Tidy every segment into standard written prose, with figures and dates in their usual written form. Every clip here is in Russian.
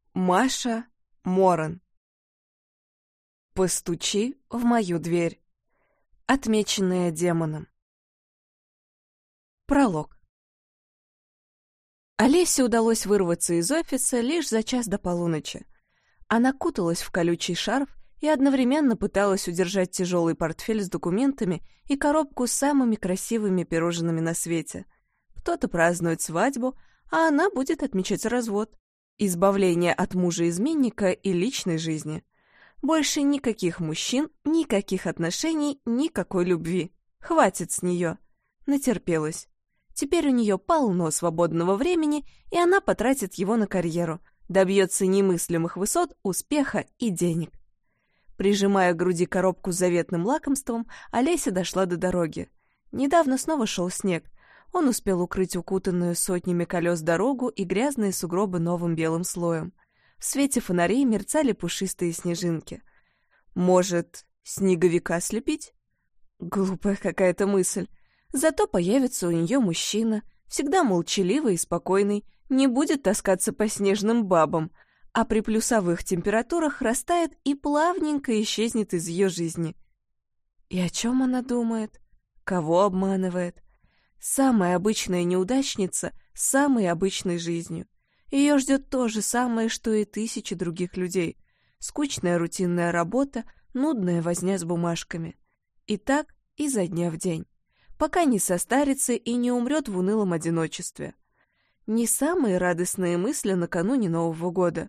Маша Моран. Постучи в мою дверь. Отмеченная демоном. Пролог. Олесе удалось вырваться из офиса лишь за час до полуночи. Она куталась в колючий шарф и одновременно пыталась удержать тяжелый портфель с документами и коробку с самыми красивыми пирожными на свете. Кто-то празднует свадьбу, а она будет отмечать развод, избавление от мужа-изменника и личной жизни. Больше никаких мужчин, никаких отношений, никакой любви. Хватит с нее. Натерпелась. Теперь у нее полно свободного времени, и она потратит его на карьеру, добьется немыслимых высот, успеха и денег. Прижимая к груди коробку с заветным лакомством, Олеся дошла до дороги. Недавно снова шел снег. Он успел укрыть укутанную сотнями колес дорогу и грязные сугробы новым белым слоем. В свете фонарей мерцали пушистые снежинки. Может, снеговика слепить? Глупая какая-то мысль. Зато появится у нее мужчина, всегда молчаливый и спокойный, не будет таскаться по снежным бабам, а при плюсовых температурах растает и плавненько исчезнет из ее жизни. И о чем она думает? Кого обманывает? Самая обычная неудачница с самой обычной жизнью. Ее ждет то же самое, что и тысячи других людей. Скучная рутинная работа, нудная возня с бумажками. И так изо дня в день. Пока не состарится и не умрет в унылом одиночестве. Не самые радостные мысли накануне Нового года.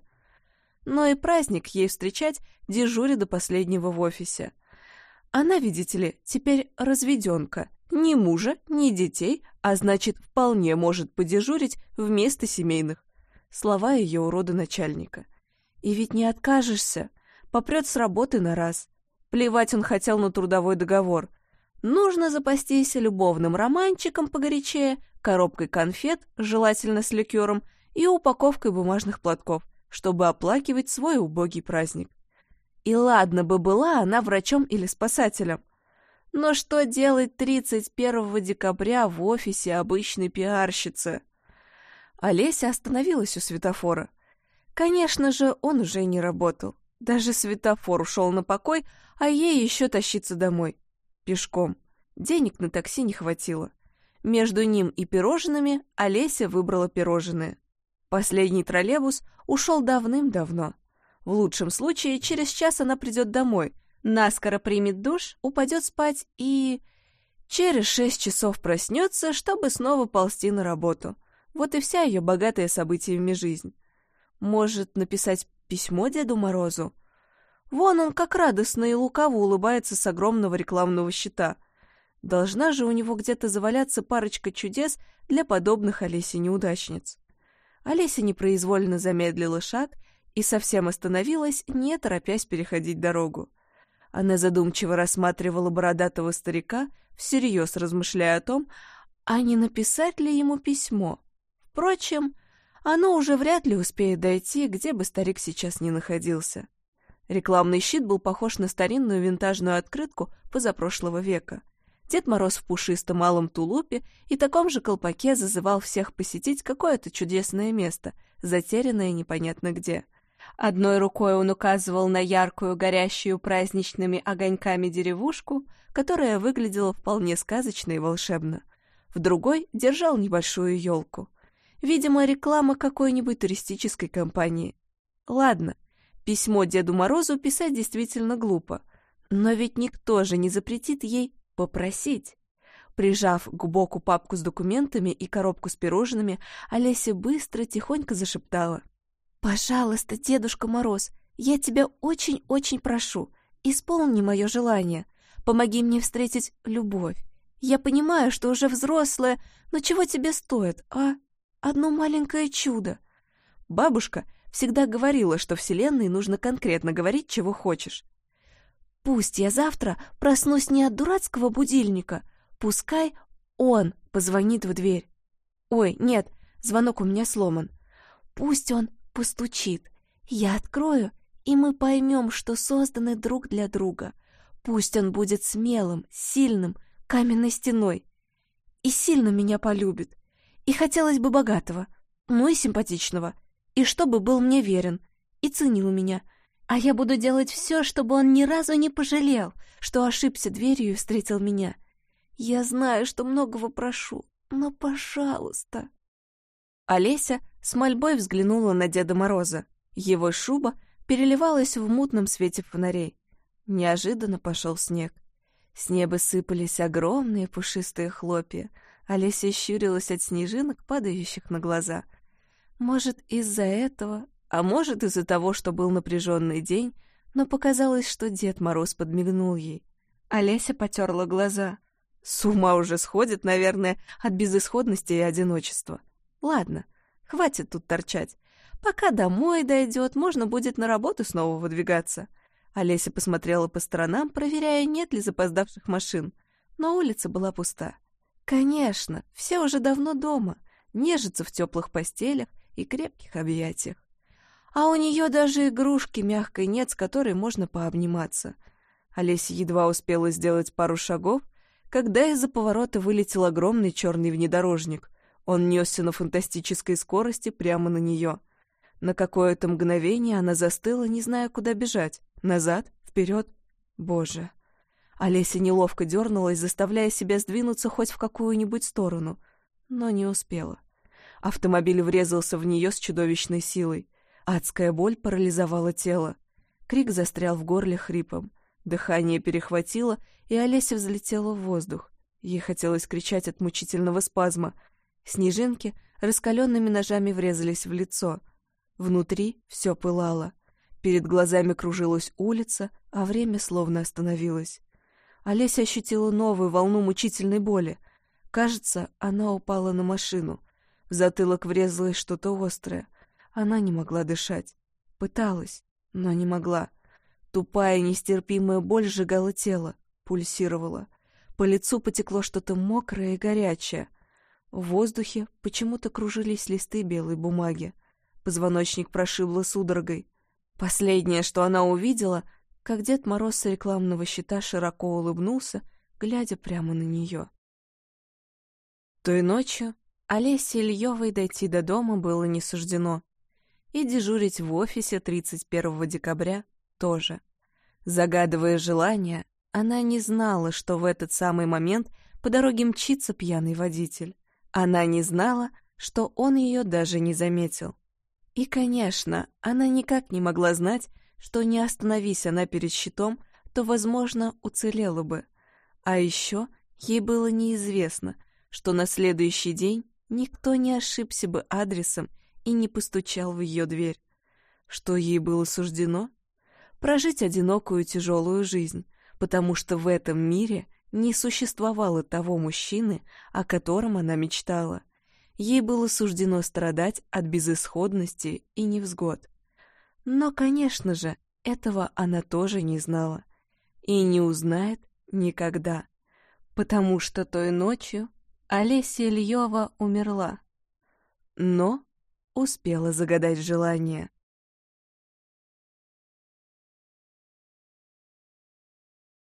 Но и праздник ей встречать дежуря до последнего в офисе. Она, видите ли, теперь разведенка. Ни мужа, ни детей, а значит, вполне может подежурить вместо семейных. Слова ее урода начальника. И ведь не откажешься. Попрет с работы на раз. Плевать он хотел на трудовой договор. Нужно запастись любовным романчиком погорячее, коробкой конфет, желательно с ликером, и упаковкой бумажных платков, чтобы оплакивать свой убогий праздник. И ладно бы была она врачом или спасателем. Но что делать 31 декабря в офисе обычной пиарщицы? Олеся остановилась у светофора. Конечно же, он уже не работал. Даже светофор ушел на покой, а ей еще тащиться домой. Пешком. Денег на такси не хватило. Между ним и пирожными Олеся выбрала пирожные. Последний троллейбус ушел давным-давно. В лучшем случае, через час она придет домой, наскоро примет душ, упадет спать и... через 6 часов проснется, чтобы снова ползти на работу. Вот и вся ее богатая событиями жизнь. Может, написать письмо Деду Морозу? Вон он как радостно и лукаво улыбается с огромного рекламного щита. Должна же у него где-то заваляться парочка чудес для подобных Олесе-неудачниц. Олеся непроизвольно замедлила шаг и совсем остановилась, не торопясь переходить дорогу. Она задумчиво рассматривала бородатого старика, всерьез размышляя о том, а не написать ли ему письмо. Впрочем, оно уже вряд ли успеет дойти, где бы старик сейчас ни находился. Рекламный щит был похож на старинную винтажную открытку позапрошлого века. Дед Мороз в пушистом алом тулупе и таком же колпаке зазывал всех посетить какое-то чудесное место, затерянное непонятно где. Одной рукой он указывал на яркую, горящую праздничными огоньками деревушку, которая выглядела вполне сказочно и волшебно. В другой держал небольшую елку. Видимо, реклама какой-нибудь туристической компании. Ладно, письмо Деду Морозу писать действительно глупо, но ведь никто же не запретит ей попросить. Прижав к боку папку с документами и коробку с пирожными, Олеся быстро, тихонько зашептала. «Пожалуйста, Дедушка Мороз, я тебя очень-очень прошу, исполни мое желание, помоги мне встретить любовь. Я понимаю, что уже взрослая, но чего тебе стоит, а? Одно маленькое чудо». Бабушка всегда говорила, что Вселенной нужно конкретно говорить, чего хочешь. «Пусть я завтра проснусь не от дурацкого будильника, пускай он позвонит в дверь. Ой, нет, звонок у меня сломан. Пусть он постучит, я открою, и мы поймем, что созданы друг для друга. Пусть он будет смелым, сильным, каменной стеной. И сильно меня полюбит. И хотелось бы богатого, ну и симпатичного. И чтобы был мне верен. и ценил меня. А я буду делать все, чтобы он ни разу не пожалел, что ошибся дверью и встретил меня. Я знаю, что многого прошу, но пожалуйста». Олеся с мольбой взглянула на Деда Мороза. Его шуба переливалась в мутном свете фонарей. Неожиданно пошел снег. С неба сыпались огромные пушистые хлопья. Олеся щурилась от снежинок, падающих на глаза. Может, из-за этого, а может, из-за того, что был напряженный день, но показалось, что Дед Мороз подмигнул ей. Олеся потерла глаза. С ума уже сходит, наверное, от безысходности и одиночества. Ладно, хватит тут торчать. Пока домой дойдет, можно будет на работу снова выдвигаться. Олеся посмотрела по сторонам, проверяя, нет ли запоздавших машин. Но улица была пуста. Конечно, все уже давно дома, нежатся в теплых постелях и крепких объятиях. А у нее даже игрушки мягкой нет, с которой можно пообниматься. Олеся едва успела сделать пару шагов, когда из-за поворота вылетел огромный черный внедорожник. Он несся на фантастической скорости прямо на нее. На какое-то мгновение она застыла, не зная, куда бежать. Назад? Вперед? Боже! Олеся неловко дернулась, заставляя себя сдвинуться хоть в какую-нибудь сторону, но не успела. Автомобиль врезался в нее с чудовищной силой. Адская боль парализовала тело. Крик застрял в горле хрипом. Дыхание перехватило, и Олеся взлетела в воздух. Ей хотелось кричать от мучительного спазма. Снежинки раскаленными ножами врезались в лицо. Внутри все пылало. Перед глазами кружилась улица, а время словно остановилось. Олеся ощутила новую волну мучительной боли. Кажется, она упала на машину. В затылок врезалось что-то острое. Она не могла дышать. Пыталась, но не могла. Тупая, нестерпимая боль сжигала тело, пульсировала. По лицу потекло что-то мокрое и горячее. В воздухе почему-то кружились листы белой бумаги. Позвоночник прошибло судорогой. Последнее, что она увидела, как Дед Мороз с рекламного щита широко улыбнулся, глядя прямо на нее. Той ночью Олесе Ильевой дойти до дома было не суждено. И дежурить в офисе 31 декабря тоже. Загадывая желание, она не знала, что в этот самый момент по дороге мчится пьяный водитель. Она не знала, что он ее даже не заметил. И, конечно, она никак не могла знать, что не остановись она перед щитом, то, возможно, уцелела бы. А еще ей было неизвестно, что на следующий день никто не ошибся бы адресом и не постучал в ее дверь. Что ей было суждено? Прожить одинокую тяжелую жизнь, потому что в этом мире не существовало того мужчины, о котором она мечтала. Ей было суждено страдать от безысходности и невзгод. Но, конечно же, этого она тоже не знала. И не узнает никогда. Потому что той ночью Олеся Ильева умерла. Но успела загадать желание.